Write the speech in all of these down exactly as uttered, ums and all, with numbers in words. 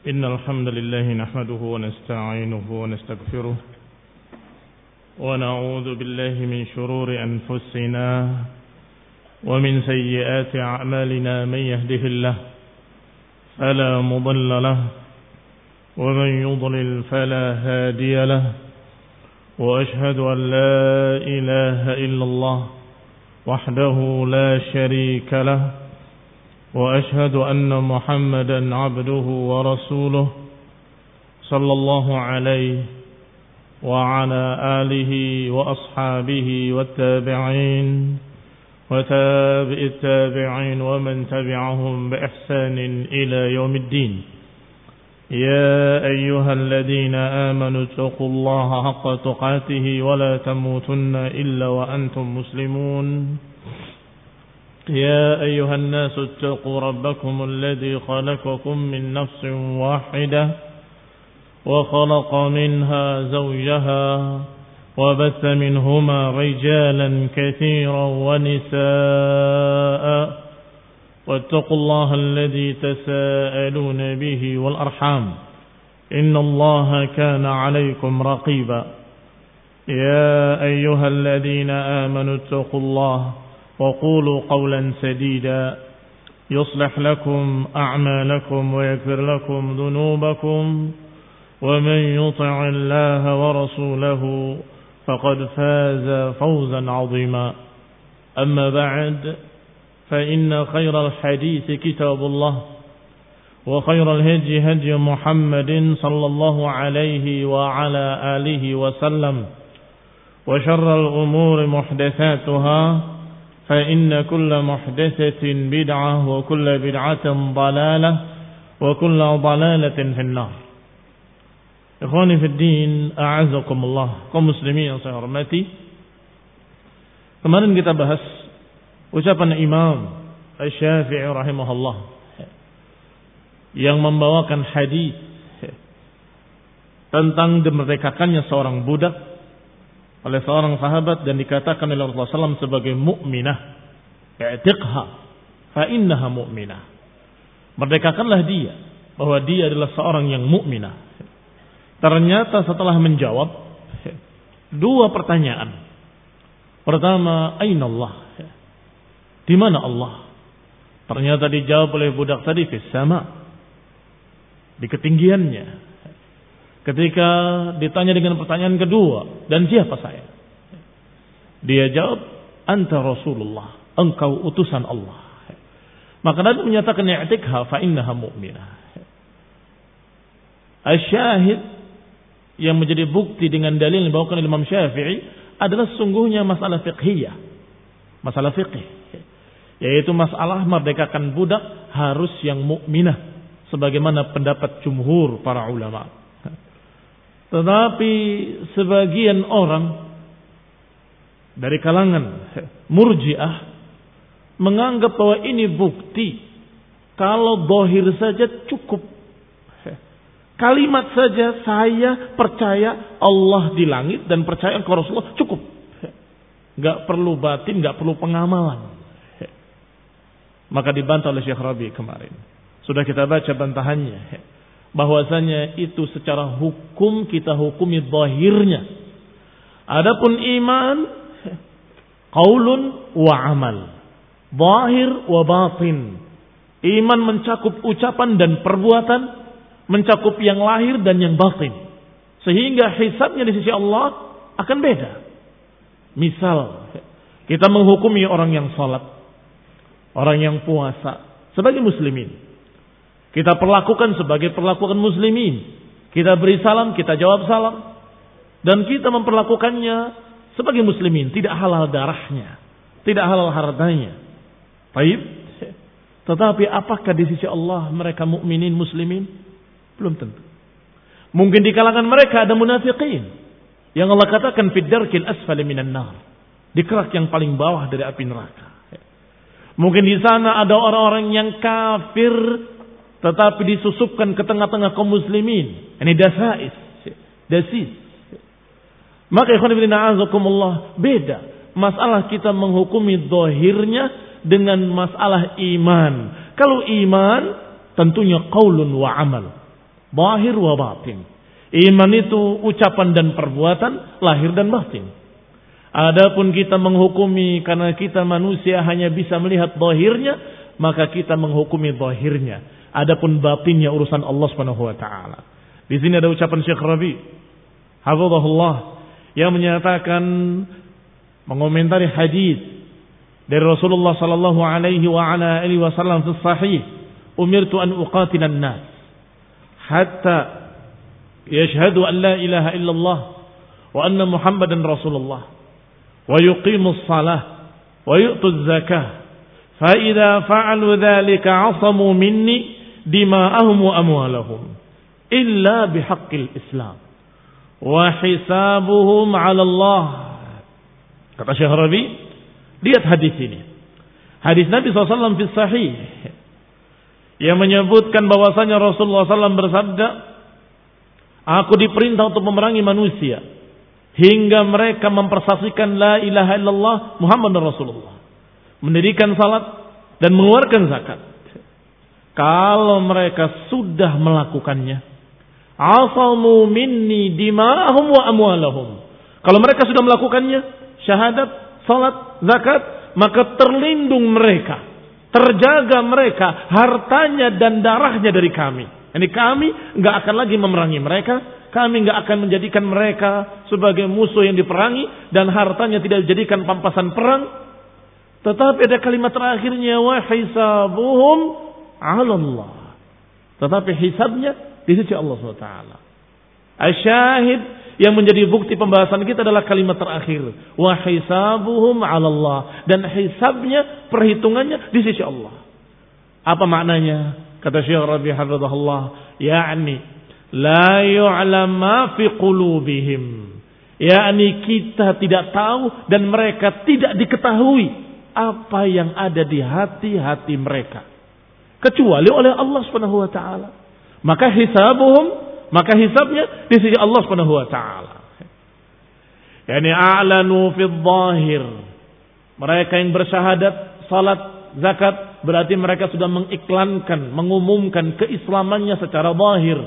إن الحمد لله نحمده ونستعينه ونستغفره ونعوذ بالله من شرور أنفسنا ومن سيئات أعمالنا. من يهده الله فلا مضل له ومن يضلل فلا هادي له وأشهد أن لا إله إلا الله وحده لا شريك له وأشهد أن محمدا عبده ورسوله صلى الله عليه وعلى آله وأصحابه والتابعين وتابع التابعين ومن تبعهم بإحسان إلى يوم الدين. يا أيها الذين آمنوا اتقوا الله حق تقاته ولا تموتن إلا وأنتم مسلمون. يا أيها الناس اتقوا ربكم الذي خلقكم من نفس واحدة وخلق منها زوجها وبث منهما رجالا كثيرا ونساء واتقوا الله الذي تساءلون به والأرحام إن الله كان عليكم رقيبا. يا أيها الذين آمنوا اتقوا الله وقولوا قولا سديدا يصلح لكم أعمالكم ويغفر لكم ذنوبكم ومن يطع الله ورسوله فقد فاز فوزا عظيما. أما بعد فإن خير الحديث كتاب الله وخير الهدي هدي محمد صلى الله عليه وعلى آله وسلم وشر الأمور محدثاتها فإن كل محدثة بدعة وكل بدعة ضلالة وكل ضلالة في النار. Ikhwani fi din, a'azakumullah, kaum muslimin yang saya hormati. Kemarin kita bahas ucapan Imam Asy-Syafi'i rahimahullah yang membawakan hadis tentang dimerdekakannya seorang budak oleh seorang sahabat dan dikatakan oleh Rasulullah sallallahu alaihi wasallam sebagai mukminah, i'tiqha fa innaha mu'minah. Merdekakanlah dia, bahwa dia adalah seorang yang mukminah. Ternyata setelah menjawab dua pertanyaan. Pertama, aina Allah? Di mana Allah? Ternyata dijawab oleh budak tadi fis sama, di ketinggiannya. Ketika ditanya dengan pertanyaan kedua, dan siapa saya? Dia jawab, anta Rasulullah, engkau utusan Allah. Maka Nabi menyatakan i'tikha fa innaha mu'minah. Asy-syahid yang menjadi bukti dengan dalil yang dibawakan oleh Imam Syafi'i adalah sungguhnya masalah fiqhiyah. Masalah fiqh, yaitu masalah merdekakan budak harus yang mukminah, sebagaimana pendapat jumhur para ulama. Tetapi sebagian orang dari kalangan Murji'ah menganggap bahwa ini bukti kalau zahir saja cukup. Kalimat saja saya percaya Allah di langit dan percaya kepada Rasulullah cukup. Enggak perlu batin, enggak perlu pengamalan. Maka dibantah oleh Syekh Rabi kemarin. Sudah kita baca bantahannya. Bahwasanya itu secara hukum kita hukumi zahirnya. Adapun iman qaulun wa amal, zahir wa batin. Iman mencakup ucapan dan perbuatan, mencakup yang lahir dan yang batin, sehingga hisabnya di sisi Allah akan beda. Misal kita menghukumi orang yang salat, orang yang puasa sebagai muslimin, kita perlakukan sebagai perlakuan muslimin. Kita beri salam, kita jawab salam, dan kita memperlakukannya sebagai muslimin. Tidak halal darahnya, tidak halal hartanya. Baik. Tetapi apakah di sisi Allah mereka mukminin muslimin? Belum tentu. Mungkin di kalangan mereka ada munafiqin yang Allah katakan fid darkil asfali minan nar, di kerak yang paling bawah dari api neraka. Mungkin di sana ada orang-orang yang kafir tetapi disusupkan ke tengah-tengah kaum muslimin. Ini dasais, dasis. Maka ikhwan fillah a'azakumullah, beda masalah kita menghukumi zahirnya dengan masalah iman. Kalau iman tentunya qaulun wa amal. Zahir wa batin. Iman itu ucapan dan perbuatan, lahir dan batin. Adapun kita menghukumi karena kita manusia hanya bisa melihat zahirnya, maka kita menghukumi zahirnya. Adapun batinnya urusan Allah Subhanahu wa taala. Di sini ada ucapan Syekh Rabi, hafizahullah, yang menyatakan mengomentari hadis dari Rasulullah sallallahu alaihi wa ala alihi wasallam fi sahih, umirtu an uqatila an-nas hatta yashhadu an la ilaha illallah wa anna Muhammadan Rasulullah wa yuqimus salah wa yu'tuz zakah fa idza fa'alu dzalika 'asamu minni dima'ahum wa amwalahum illa bihaqqil Islam wa hisabuhum 'ala Allah. Kata Syekh Rabi, lihat hadis ini. Hadis Nabi shallallahu alaihi wasallam fi sahih yang menyebutkan bahwasanya Rasulullah shallallahu alaihi wasallam bersabda, aku diperintah untuk memerangi manusia hingga mereka mempersaksikan la ilaha illallah Muhammad Rasulullah, mendirikan salat dan mengeluarkan zakat. Kalau mereka sudah melakukannya, asamu minni dima'ahum wa amwalahum. Kalau mereka sudah melakukannya, syahadat, salat, zakat, maka terlindung mereka, terjaga mereka hartanya dan darahnya dari kami. Ini kami enggak akan lagi memerangi mereka, kami enggak akan menjadikan mereka sebagai musuh yang diperangi dan hartanya tidak dijadikan pampasan perang. Tetapi ada kalimat terakhirnya, wa hisabuhum 'ala Allah. Tetapi hisabnya di sisi Allah subhanahu wa taala. Asyahid yang menjadi bukti pembahasan kita adalah kalimat terakhir, wa hisabuhum 'ala Allah, dan hisabnya, perhitungannya di sisi Allah. Apa maknanya? Kata Syekh Rabi hafizahullah, yakni la yu'lam ma fi qulubihim, yakni kita tidak tahu dan mereka tidak diketahui apa yang ada di hati-hati mereka kecuali oleh Allah Subhanahu wa taala. Maka hisabuhum, maka hisabnya di sisi Allah Subhanahu wa taala. Yani a'lanu fil zahir. Mereka yang bersyahadat, salat, zakat, berarti mereka sudah mengiklankan, mengumumkan keislamannya secara zahir.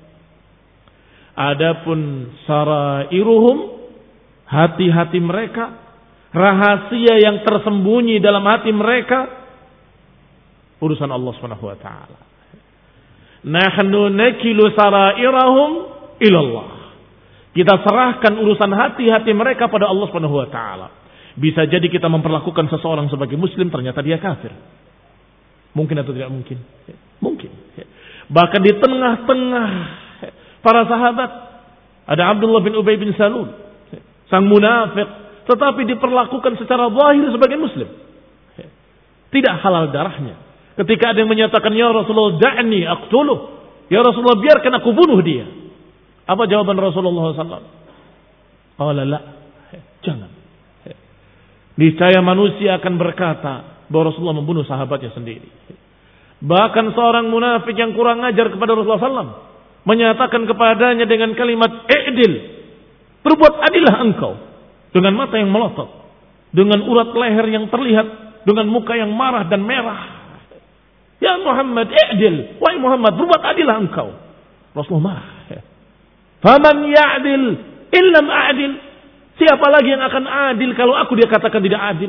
Adapun sarairuhum, hati-hati mereka, rahasia yang tersembunyi dalam hati mereka, urusan Allah Subhanahu wa taala. Nahnu nakilu sarairahum ilallah. Kita serahkan urusan hati-hati mereka pada Allah Subhanahu wa taala. Bisa jadi kita memperlakukan seseorang sebagai muslim, ternyata dia kafir. Mungkin atau tidak mungkin? Mungkin. Bahkan di tengah-tengah para sahabat ada Abdullah bin Ubay bin Salul, sang munafik, tetapi diperlakukan secara zahir sebagai muslim. Tidak halal darahnya. Ketika ada yang menyatakan, ya Rasulullah da'ni aqtuluh, ya Rasulullah biarkan aku bunuh dia. Apa jawaban Rasulullah sallallahu alaihi wasallam? Qala la, jangan. Niscaya manusia akan berkata bahwa Rasulullah membunuh sahabatnya sendiri. Bahkan seorang munafik yang kurang ajar kepada Rasulullah sallallahu alaihi wasallam menyatakan kepadanya dengan kalimat i'dil, berbuat adillah engkau, dengan mata yang melotot, dengan urat leher yang terlihat, dengan muka yang marah dan merah. Ya Muhammad, i'dil, wahai Muhammad, berbuat adillah engkau. Rasulullah marah. Faman ya'dil illam a'dil, siapa lagi yang akan adil kalau aku dia katakan tidak adil?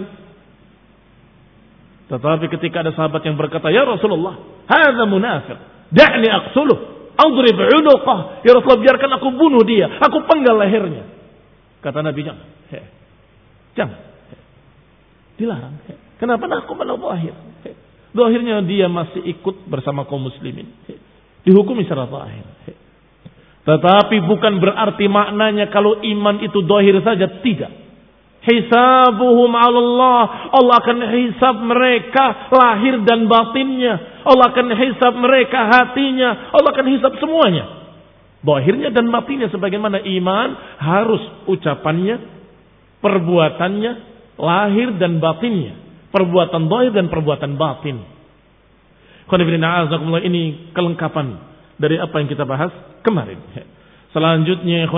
Tetapi ketika ada sahabat yang berkata, ya Rasulullah, hadza munafiq, da'ni aqtuluh, adrib 'unuqah, ya Rasulullah biarkan aku bunuh dia, aku penggal lehernya. Kata Nabi, jangan. Jangan. Dilarang. Kenapa? Nah, aku mana zahir. Zahirnya dia masih ikut bersama kaum muslimin. Dihukumi secara zahir. Tetapi bukan berarti maknanya kalau iman itu zahir saja, tidak. Hisabuhum 'ala Allah. Allah akan hisab mereka lahir dan batinnya. Allah akan hisab mereka hatinya. Allah akan hisab semuanya. Zahirnya dan batinnya, sebagaimana iman harus ucapannya, perbuatannya, lahir dan batinnya. Perbuatan zahir dan perbuatan batin. Ini kelengkapan dari apa yang kita bahas kemarin. Selanjutnya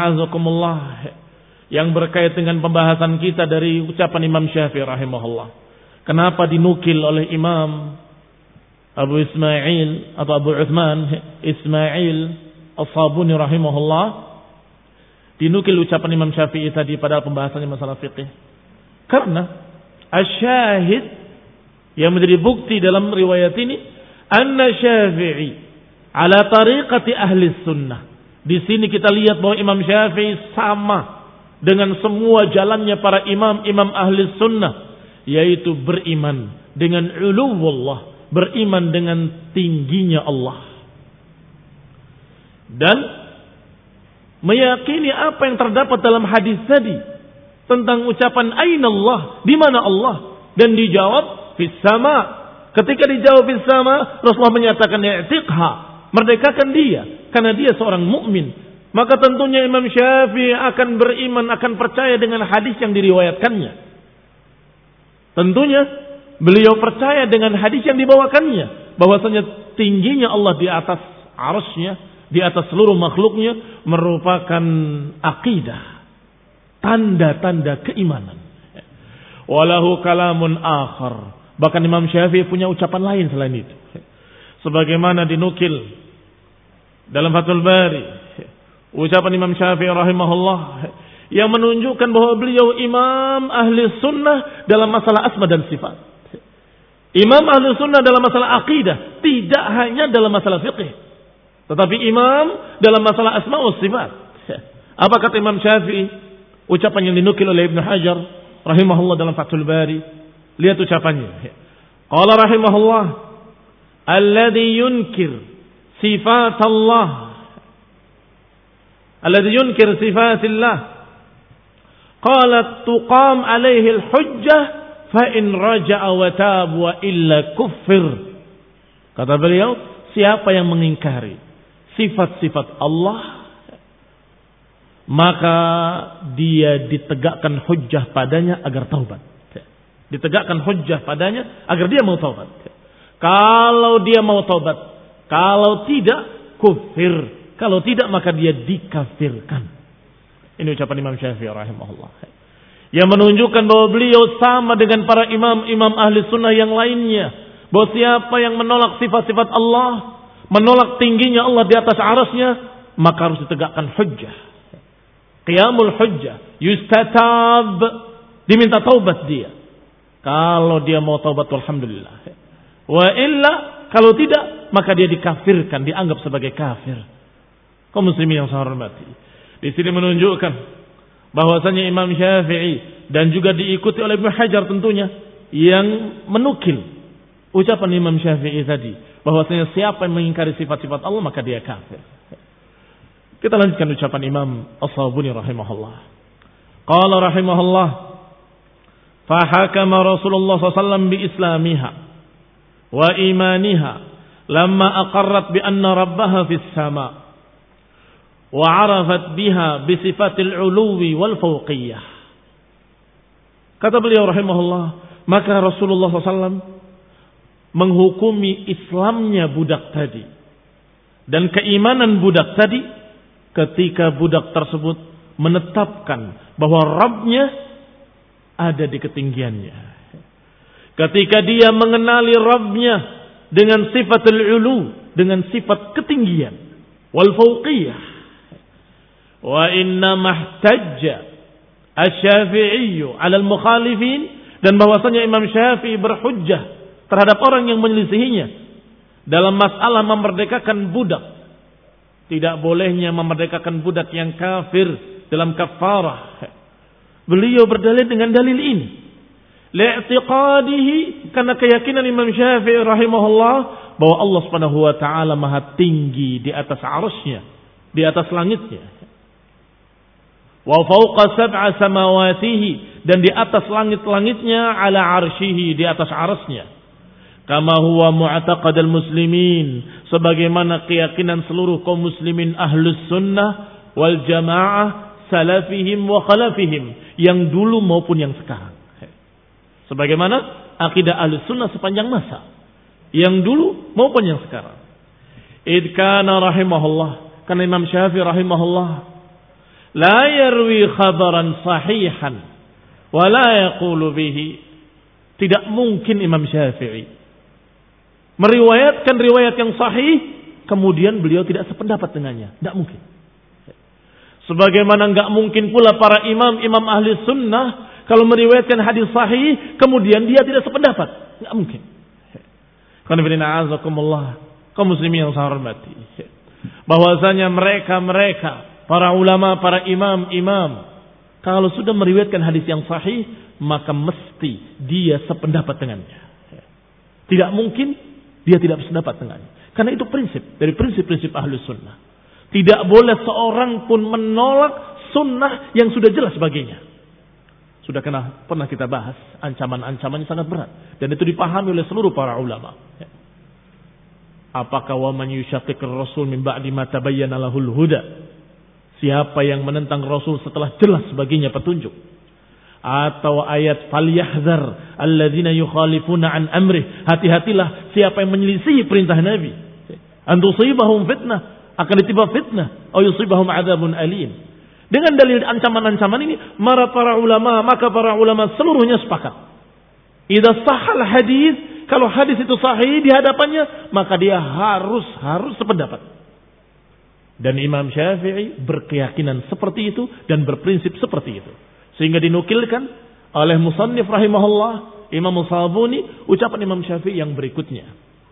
yang berkait dengan pembahasan kita dari ucapan Imam Syafi'i rahimahullah. Kenapa dinukil oleh Imam Abu Ismail atau Abu Uthman Ismail As-Sabuni rahimahullah, dinukil ucapan Imam Syafi'i tadi pada pembahasannya masalah fikih. Karena asyahid yang menjadi bukti dalam riwayat ini, anna Syafi'i ala tariqati ahli sunnah. Di sini kita lihat bahwa Imam Syafi'i sama dengan semua jalannya para imam-imam ahli sunnah, yaitu beriman dengan uluwullah, beriman dengan tingginya Allah, dan meyakini apa yang terdapat dalam hadis tadi tentang ucapan aina Allah, di mana Allah, dan dijawab fis sama. Ketika dijawab fis sama, Rasulullah menyatakan i'tiqha, merdekakan dia karena dia seorang mukmin. Maka tentunya Imam Syafi'i akan beriman, akan percaya dengan hadis yang diriwayatkannya. Tentunya beliau percaya dengan hadis yang dibawakannya, bahwasanya tingginya Allah di atas arasy-Nya, di atas seluruh makhluknya, merupakan akidah, tanda-tanda keimanan. Walahu kalamun akhar. Bahkan Imam Syafi'i punya ucapan lain selain itu. Sebagaimana dinukil dalam Fathul Bari, ucapan Imam Syafi'i rahimahullah yang menunjukkan bahwa beliau imam ahli sunnah dalam masalah asma dan sifat. Imam ahli sunnah dalam masalah akidah, tidak hanya dalam masalah fiqh, tetapi imam dalam masalah asma wa sifat. Apa kata Imam Syafi'i? Ucapan yang dinukil oleh Ibnu Hajar rahimahullah dalam Fathul Bari. Lihat ucapannya. Qala rahimahullah, alladhi yunkir sifat Allah, alladhi yunkir sifatillah, qalat tuqam alaihi al-hujjah fa in raja'a wa tab wa illa kuffir. Kata beliau, siapa yang mengingkari sifat-sifat Allah, maka dia ditegakkan hujjah padanya agar taubat. Ditegakkan hujjah padanya agar dia mau taubat. Kalau dia mau taubat, kalau tidak kufir, kalau tidak maka dia dikafirkan. Ini ucapan Imam Syafi'i rahimahullah, yang menunjukkan bahwa beliau sama dengan para imam-imam ahli sunnah yang lainnya, bahwa siapa yang menolak sifat-sifat Allah, menolak tingginya Allah di atas arasnya, maka harus ditegakkan hujjah, qiyamul hujjah, yustatab, diminta taubat dia. Kalau dia mau taubat, alhamdulillah. Wa illa, kalau tidak, maka dia dikafirkan, dianggap sebagai kafir. Kaum muslimin yang saya hormati, di sini menunjukkan bahwasanya Imam Syafi'i dan juga diikuti oleh Ibnu Hajar tentunya, yang menukil ucapan Imam Syafi'i tadi, bahwasanya siapa yang mengingkari sifat-sifat Allah maka dia kafir. Kita lanjutkan ucapan Imam As-Sabuni rahimahullah. Qala rahimahullah, fahakama Rasulullah sallallahu alaihi wasallam bi islamiha wa imaniha lamma aqarrat bi anna rabbaha fis sama' wa 'arafat biha bi sifatil 'uluwi wal fawqiyah. Kata beliau rahimahullah, maka Rasulullah sallallahu alaihi wasallam menghukumi Islamnya budak tadi dan keimanan budak tadi ketika budak tersebut menetapkan bahwa Rabbnya ada di ketinggiannya. Ketika dia mengenali Rabbnya dengan sifatul ulu, dengan sifat ketinggian, wal fawqiyah. Wa inna mahtajja asy-Syafi'i 'ala al-mukhalifin, dan bahwasanya Imam Syafi'i berhujjah terhadap orang yang menyelisihinya dalam masalah memerdekakan budak. Tidak bolehnya memerdekakan budak yang kafir dalam kafarah. Beliau berdalil dengan dalil ini. Li'tiqadihi, karena keyakinan Imam Syafi'i rahimahullah bahwa Allah Subhanahu wa taala Maha tinggi di atas arasy-Nya, di atas langitnya. Wa fawqa sab'a samawatihi, dan di atas langit-langitnya, ala arsyihi, di atas arasy-Nya. Kama huwa mu'taqadul muslimin, sebagaimana keyakinan seluruh kaum muslimin ahlus sunnah wal jamaah, salafihim wa khalafihim, yang dulu maupun yang sekarang. Sebagaimana akidah ahlus sunnah sepanjang masa, yang dulu maupun yang sekarang. Id kana rahimahullah, karena Imam Syafi'i rahimahullah la yarwi khabaran sahihan wa la yaqulu bihi. Tidak mungkin Imam Syafi'i meriwayatkan riwayat yang sahih kemudian beliau tidak sependapat dengannya. Tidak mungkin. Sebagaimana nggak mungkin pula para imam-imam ahli sunnah kalau meriwayatkan hadis sahih, kemudian dia tidak sependapat. Nggak mungkin. Kaum muslimin yang saya hormati. Bahwasanya mereka-mereka, para ulama, para imam-imam, kalau sudah meriwayatkan hadis yang sahih, maka mesti dia sependapat dengannya. Tidak mungkin dia tidak sependapat dengannya. Karena itu prinsip dari prinsip-prinsip ahli sunnah. Tidak boleh seorang pun menolak sunnah yang sudah jelas baginya. Sudah kena, pernah kita bahas, ancaman-ancamannya sangat berat. Dan itu dipahami oleh seluruh para ulama. Apakah wa man yushaqiqir rasul min ba'di ma tabayyana lahul huda? Siapa yang menentang Rasul setelah jelas baginya petunjuk? Atau ayat falyahzar alladzina yukhalifuna an amrih. Hati-hatilah siapa yang menyelisihi perintah Nabi. An tusibahum fitnah, akan ditiba fitnah, atau yusibahum adzabun alim. Dengan dalil ancaman-ancaman ini, para para ulama, maka para ulama seluruhnya sepakat. Idza sahhal hadis, kalau hadis itu sahih di hadapannya, maka dia harus harus sependapat. Dan Imam Syafi'i berkeyakinan seperti itu dan berprinsip seperti itu. Sehingga dinukilkan oleh musannif rahimahullah, Imam Sabuni, ucapan Imam Syafi'i yang berikutnya.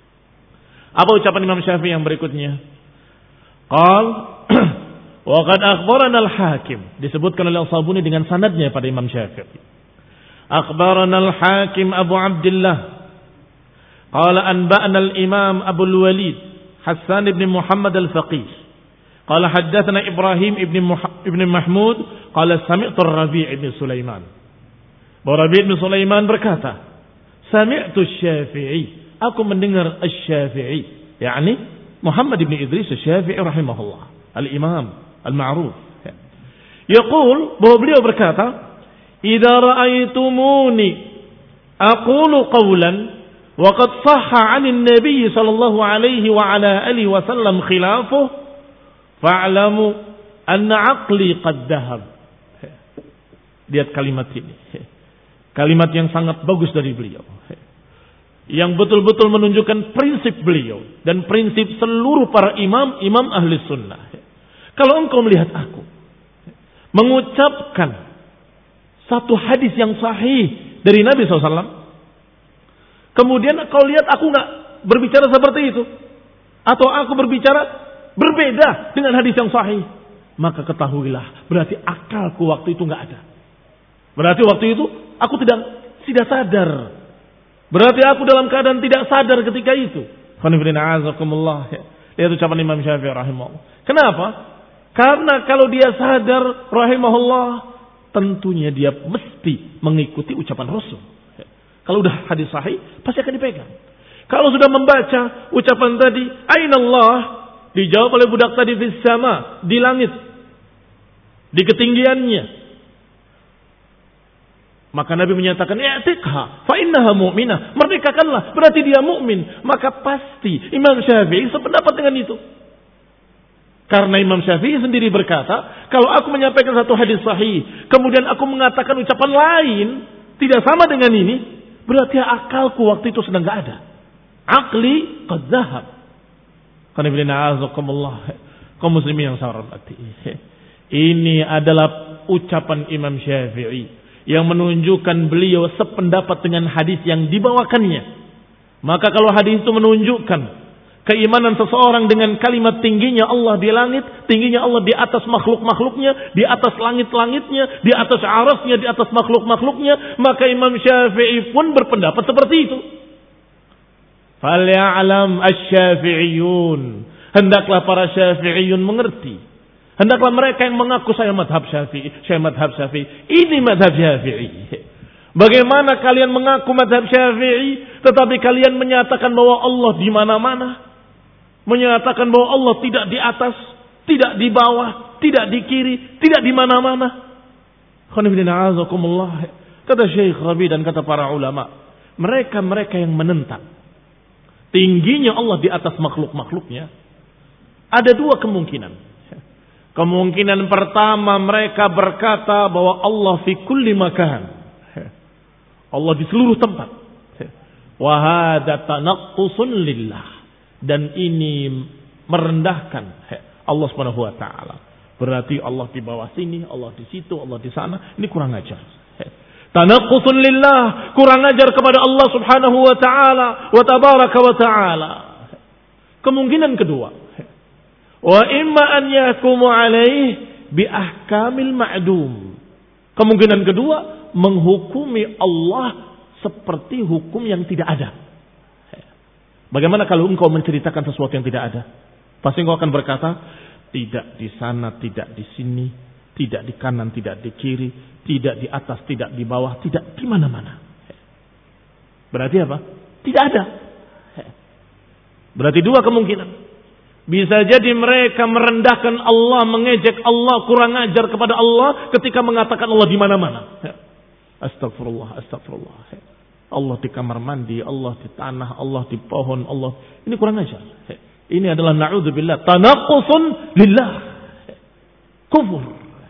Apa ucapan Imam Syafi'i yang berikutnya? Qal wa qad akhbarana al-Hakim, disebutkan oleh Sabuni dengan sanadnya pada Imam Syafi'i. Akhbarana al-Hakim Abu Abdullah qala anba'ana al-Imam Abu al-Walid Hassan ibn Muhammad al-Faqih qala haddatsana Ibrahim ibn ibn Mahmud qala sami'tu ar-Rabi' ibn Sulaiman. Rabi' ibn Sulaiman berkata, sami'tu Syafi'i, aku mendengar Asy-Syafi'i, yakni Muhammad ibn Idris Asy-Syafi'i rahimahullah, al-Imam al-ma'ruf. Yaqul, bahwa beliau berkata, idza ra'aitumuni aqulu qawlan wa qad sahha 'anil nabiy sallallahu alaihi wa ala alihi wa sallam khilafuhu fa'lamu anna 'aqli qad dhahab. Lihat kalimat ini. Kalimat yang sangat bagus dari beliau. Yang betul-betul menunjukkan prinsip beliau dan prinsip seluruh para imam, imam ahli sunnah. Kalau engkau melihat aku mengucapkan satu hadis yang sahih dari Nabi shallallahu alaihi wasallam, kemudian kau lihat aku nggak berbicara seperti itu, atau aku berbicara berbeda dengan hadis yang sahih, maka ketahuilah berarti akalku waktu itu nggak ada. Berarti waktu itu aku tidak tidak sadar. Berarti aku dalam keadaan tidak sadar ketika itu. Lihat ucapan Imam Syafi'i rahimahullah. Kenapa? Karena kalau dia sadar rahimahullah, tentunya dia mesti mengikuti ucapan Rasul. Kalau udah hadis sahih, pasti akan dipegang. Kalau sudah membaca ucapan tadi, Aina Allah, dijawab oleh budak tadi fis sama, di langit, di ketinggiannya. Maka Nabi menyatakan, i'tiqha fa innaha mu'minah. Merdekakanlah, berarti dia mukmin. Maka pasti Imam Syafi'i sependapat dengan itu. Karena Imam Syafi'i sendiri berkata, kalau aku menyampaikan satu hadis sahih, kemudian aku mengatakan ucapan lain tidak sama dengan ini, berarti akalku waktu itu sedang enggak ada. Aqli qad dhahab. Qul inna a'udzukumullah. Kaum muslimin yang saya hormati. Ini adalah ucapan Imam Syafi'i yang menunjukkan beliau sependapat dengan hadis yang dibawakannya. Maka kalau hadis itu menunjukkan keimanan seseorang dengan kalimat tingginya Allah di langit, tingginya Allah di atas makhluk-makhluknya, di atas langit-langitnya, di atas arasnya, di atas makhluk-makhluknya, maka Imam Syafi'i pun berpendapat seperti itu. Falya'lam asy-Syafi'iyun, hendaklah para Syafi'iyun mengerti. Hendaklah mereka yang mengaku saya madhab Syafi'i, saya madhab Syafi'i. Ini madhab Syafi'i. Bagaimana kalian mengaku madhab Syafi'i, tetapi kalian menyatakan bahwa Allah di mana-mana, menyatakan bahwa Allah tidak di atas, tidak di bawah, tidak di kiri, tidak di mana-mana. Kata Syekh Rabi dan kata para ulama, mereka-mereka yang menentang tingginya Allah di atas makhluk-makhluknya, ada dua kemungkinan. Kemungkinan pertama, mereka berkata bahwa Allah fi kulli makan. Allah di seluruh tempat. Wa hadza tanaqqusun lillah. Dan ini merendahkan Allah Subhanahu wa taala. Berarti Allah di bawah sini, Allah di situ, Allah di sana. Ini kurang ajar. Tanaqqusun lillah, kurang ajar kepada Allah Subhanahu wa taala wa tabaraka wa taala. Kemungkinan kedua, wa imma an yakumu alaih bi ahkamil ma'dum. Kemungkinan kedua, menghukumi Allah seperti hukum yang tidak ada. Bagaimana kalau engkau menceritakan sesuatu yang tidak ada? Pasti engkau akan berkata, tidak di sana, tidak di sini, tidak di kanan, tidak di kiri, tidak di atas, tidak di bawah, tidak di mana-mana. Berarti apa? Tidak ada. Berarti dua kemungkinan. Bisa jadi mereka merendahkan Allah, mengejek Allah, kurang ajar kepada Allah ketika mengatakan Allah di mana-mana. Astagfirullah, astagfirullah. Allah di kamar mandi, Allah di tanah, Allah di pohon, Allah. Ini kurang ajar. Ini adalah na'udzubillah, tanaqqusun lillah. Kufur.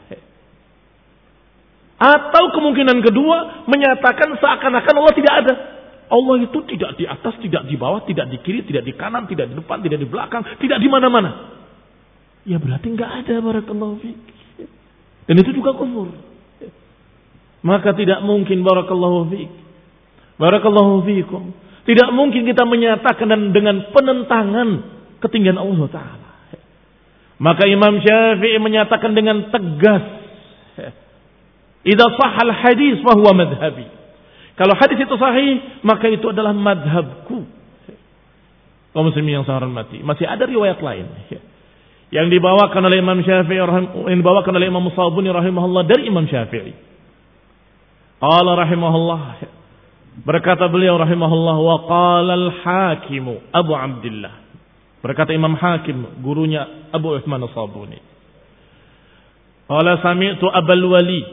Atau kemungkinan kedua, menyatakan seakan-akan Allah tidak ada. Allah itu tidak di atas, tidak di bawah, tidak di kiri, tidak di kanan, tidak di depan, tidak di belakang, tidak di mana-mana. Ya berarti enggak ada, barakallahu fiik. Dan itu juga kufur. Maka tidak mungkin, barakallahu fiik. Barakallahu fiikum. Tidak mungkin kita menyatakan dengan penentangan ketinggian Allah Ta'ala. Maka Imam Syafi'i menyatakan dengan tegas, idza sahhal hadis fa huwa madhhabi. Kalau hadis itu sahih, maka itu adalah madhabku. Kaum muslimin yang saya hormati, masih ada riwayat lain yang dibawakan oleh Imam Syafi'i, yang dibawakan oleh Imam Musabuni rahimahullah dari Imam Syafi'i. Qala rahimahullah, berkata beliau rahimahullah, wa qala al-Hakim Abu Abdullah. Berkata Imam Hakim, gurunya Abu Uthman as-Sabuni. Qala sami'tu Abul Walid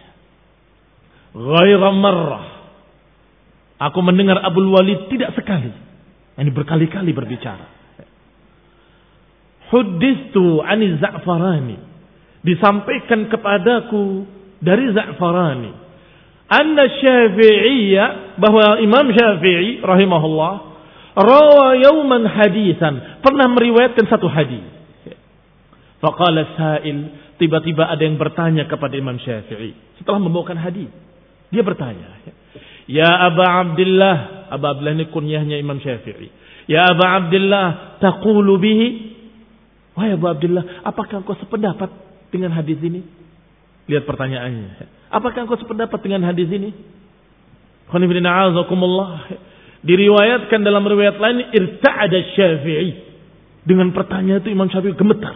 ghaira marrah. Aku mendengar Abul Walid tidak sekali. Ini berkali-kali berbicara. Huddithu 'ani Za'farani. Disampaikan kepadaku dari Za'farani. Anna Syafi'iyya, bahwa Imam Syafi'i rahimahullah rawa yawman hadisan, pernah meriwayatkan satu hadis. Faqala sa'il, tiba-tiba ada yang bertanya kepada Imam Syafi'i setelah membawakan hadis. Dia bertanya, ya Aba Abdullah, Aba Abdullah ini kunyahnya Imam Syafi'i. Ya Aba Abdullah, taqulu bihi? Wahai Abu Abdullah, apakah engkau sependapat dengan hadis ini? Lihat pertanyaannya. Apakah engkau sependapat dengan hadis ini? Diriwayatkan dalam riwayat lain, irta'ada Syafi'i. Dengan pertanyaan itu Imam Syafi'i gemetar.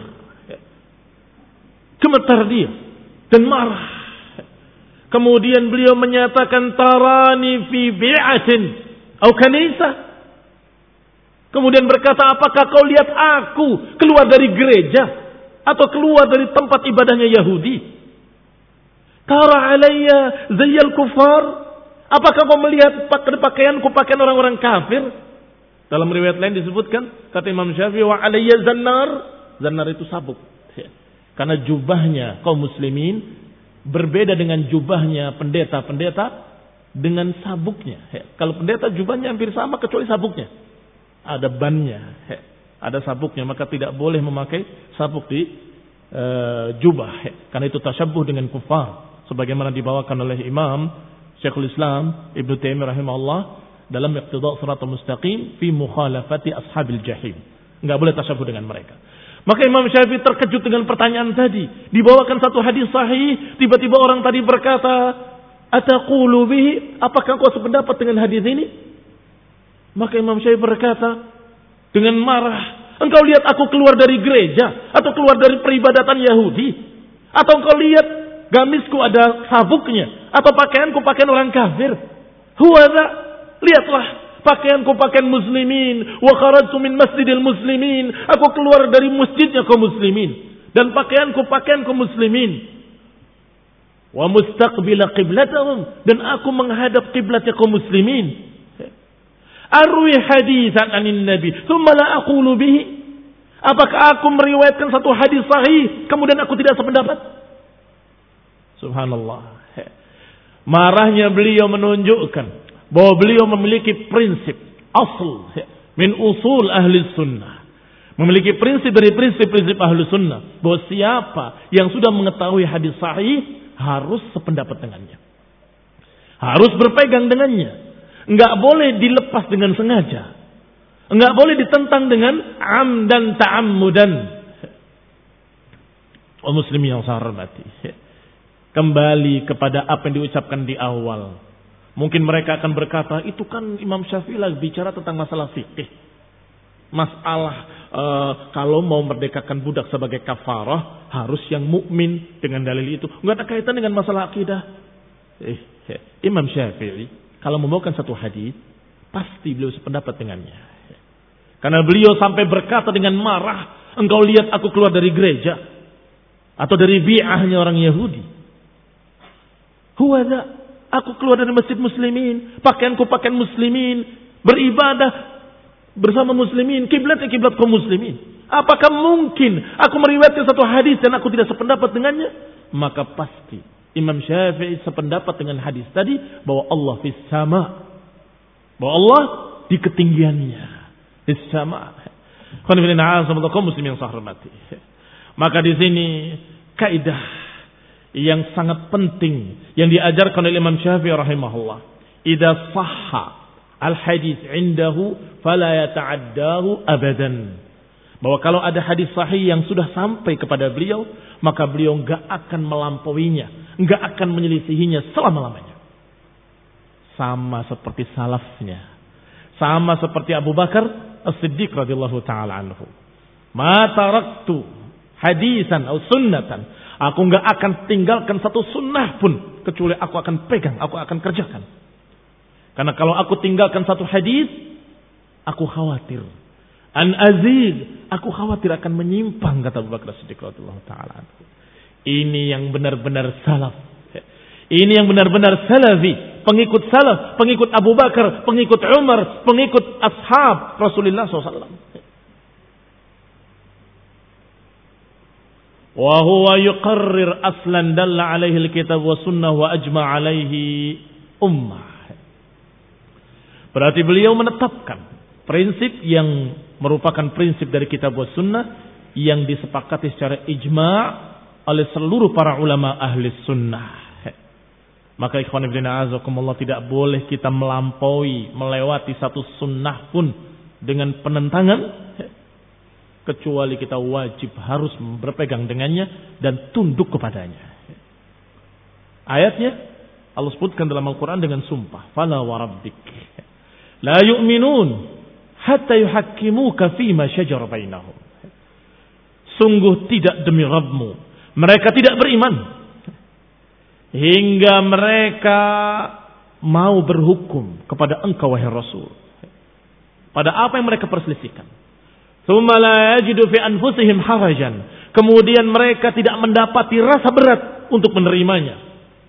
Gemetar dia dan marah. Kemudian beliau menyatakan, tarani fi bi'atin au kanisah. Kemudian berkata, apakah kau lihat aku keluar dari gereja atau keluar dari tempat ibadahnya Yahudi? Tara alayya zayyal kufar. Apakah kau melihat pakaianku pakaian orang-orang kafir? Dalam riwayat lain disebutkan, kata Imam Syafi'i, wa alayya zannar. Zannar itu sabuk. Karena jubahnya kaum muslimin berbeda dengan jubahnya pendeta-pendeta dengan sabuknya. Kalau pendeta jubahnya hampir sama kecuali sabuknya. Ada bannya, ada sabuknya, maka tidak boleh memakai sabuk di e, jubah. Karena itu tasyabbuh dengan kufar. Sebagaimana dibawakan oleh Imam Syekhul Islam Ibnu Taimiyah rahimahullah dalam Iqtida' Shiratal Mustaqim fi mukhalafati ashabil jahim. Enggak boleh tasyabbuh dengan mereka. Maka Imam Syafi'i terkejut dengan pertanyaan tadi. Dibawakan satu hadis sahih, tiba-tiba orang tadi berkata, ataqulu bihi? Apakah kau sependapat dengan hadis ini? Maka Imam Syafi'i berkata dengan marah, engkau lihat aku keluar dari gereja atau keluar dari peribadatan Yahudi? Atau engkau lihat gamisku ada sabuknya atau pakaianku pakaian orang kafir? Huwadha, lihatlah pakaianku pakaian muslimin, wa kharajtu min masjidil muslimin, aku keluar dari masjidnya kaum muslimin, dan pakaianku pakaian kaum muslimin, wa mustaqbila qiblatahum, dan aku menghadap qiblatnya kaum muslimin. Arwi haditsan anin nabi thumma la aqulu bihi. Apakah aku meriwayatkan satu hadis sahih kemudian aku tidak sependapat? Subhanallah. Marahnya beliau menunjukkan bahwa beliau memiliki prinsip asal min usul ahli sunnah, Memiliki prinsip dari prinsip-prinsip ahlu sunnah. Bahwa siapa yang sudah mengetahui hadis sahih harus sependapat dengannya. Harus berpegang dengannya. Enggak boleh dilepas dengan sengaja. Enggak boleh ditentang dengan amdan ta'ammudan. Oh muslimin yang saya hormati. Kembali kepada apa yang diucapkan di awal. Mungkin mereka akan berkata, itu kan Imam Syafi'i lagi bicara tentang masalah fikih. Masalah uh, kalau mau merdekakan budak sebagai kafarah harus yang mukmin dengan dalil itu. Enggak ada kaitan dengan masalah akidah. Eh, eh, Imam Syafi'i kalau membawakan satu hadis pasti beliau sependapat dengannya. Karena beliau sampai berkata dengan marah, engkau lihat aku keluar dari gereja atau dari bi'ahnya orang Yahudi. Huwada, aku keluar dari masjid muslimin, pakaianku pakaian muslimin, beribadah bersama muslimin, kiblatnya kiblat kaum muslimin. Apakah mungkin aku meriwayatkan satu hadis dan aku tidak sependapat dengannya? Maka pasti Imam Syafi'i sependapat dengan hadis tadi bahwa Allah fis sama, bahwa Allah di ketinggiannya, fis sama. Kaum muslimin yang saya hormati. Maka di sini kaidah yang sangat penting yang diajarkan oleh Imam Syafi'i rahimahullah. Idza sahha al-hadis indahu fala yata'addahu abadan. Bahwa kalau ada hadis sahih yang sudah sampai kepada beliau, maka beliau enggak akan melampauinya, enggak akan menyelisihinya selama-lamanya. Sama seperti salafnya. Sama seperti Abu Bakar As-Siddiq radhiyallahu taala anhu. Ma taraktu hadisan atau sunnatan. Aku enggak akan tinggalkan satu sunnah pun kecuali aku akan pegang, aku akan kerjakan. Karena kalau aku tinggalkan satu hadis, aku khawatir an azid, aku khawatir akan menyimpang, kata Abu Bakar As-Siddiq radhiyallahu taala anhu. Ini yang benar-benar salaf. Ini yang benar-benar salafi, pengikut salaf, pengikut Abu Bakar, pengikut Umar, pengikut ashab Rasulullah sallallahu alaihi wasallam. Wa huwa yuqarrir aslan dalla alaihi alkitab wa sunnah wa ajma alaihi ummah. Berarti beliau menetapkan prinsip yang merupakan prinsip dari kitab wa sunnah yang disepakati secara ijma' oleh seluruh para ulama ahli sunnah. Maka ikhwan fillah azakumullah, tidak boleh kita melampaui, melewati satu sunnah pun dengan penentangan, kecuali kita wajib harus berpegang dengannya dan tunduk kepadanya. Ayatnya Allah sebutkan dalam Al-Quran dengan sumpah, fala wa rabbik la yu'minun hatta yuhakkimuka fima syajara bainahum. Sungguh tidak demi Rabbmu, mereka tidak beriman hingga mereka mau berhukum kepada engkau wahai Rasul pada apa yang mereka perselisihkan. Tsumma la yajidu fi anfusihim harajan. Kemudian mereka tidak mendapati rasa berat untuk menerimanya.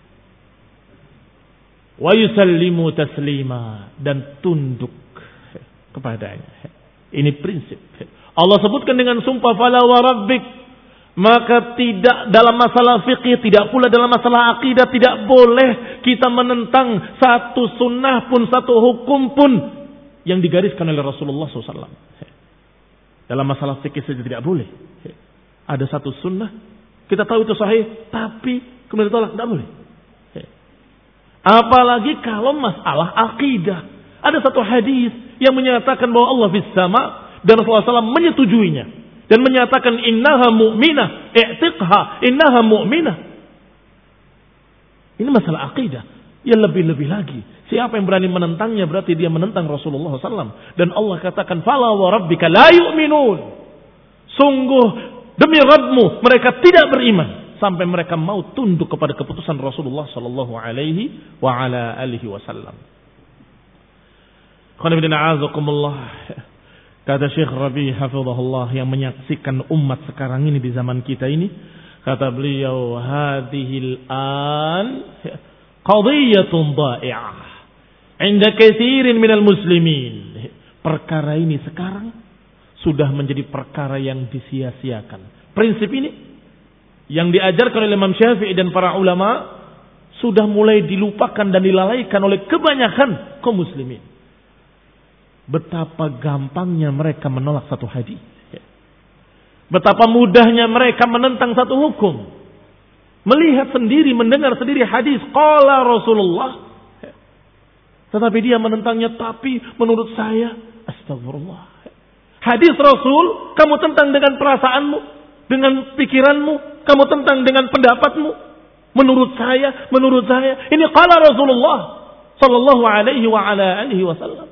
Wa yusallimu taslima, dan tunduk kepadanya. Ini prinsip. Allah sebutkan dengan sumpah fala wa rabbik. Maka tidak dalam masalah fikih, tidak pula dalam masalah akidah, tidak boleh kita menentang satu sunnah pun, satu hukum pun yang digariskan oleh Rasulullah shallallahu alaihi wasallam. Dalam masalah fikih saja tidak boleh. Ada satu sunnah, kita tahu itu sahih, tapi kemudian ditolak, tidak boleh. Apalagi kalau masalah akidah. Ada satu hadis yang menyatakan bahwa Allah fis sama, dan Rasulullah shallallahu alaihi wasallam menyetujuinya. Dan menyatakan innaha mu'minah, i'tiqha, innaha mu'minah. Ini masalah akidah. Ya lebih-lebih lagi. Siapa yang berani menentangnya berarti dia menentang Rasulullah shallallahu alaihi wasallam. Dan Allah katakan, fala wa rabbika la yu'minun. Sungguh demi Rabbmu mereka tidak beriman sampai mereka mau tunduk kepada keputusan Rasulullah sallallahu alaihi wa ala alihi wasallam. Qul inna a'udzukumullah. Kata Syekh Rabi hafizahullah yang menyaksikan umat sekarang ini di zaman kita ini, kata beliau, hadhil an qadhiyatun dha'i'ah 'inda katsirin minal muslimin. Perkara ini sekarang sudah menjadi perkara yang disia-siakan. Prinsip ini yang diajarkan oleh Imam Syafi'i dan para ulama sudah mulai dilupakan dan dilalaikan oleh kebanyakan kaum muslimin. Betapa gampangnya mereka menolak satu hadis. Betapa mudahnya mereka menentang satu hukum. Melihat sendiri, mendengar sendiri hadis qala Rasulullah. Tetapi dia menentangnya, tapi menurut saya, astagfirullah. Hadis Rasul, kamu tentang dengan perasaanmu, dengan pikiranmu, kamu tentang dengan pendapatmu. Menurut saya, menurut saya, ini qala Rasulullah sallallahu alaihi wa ala alihi wasallam.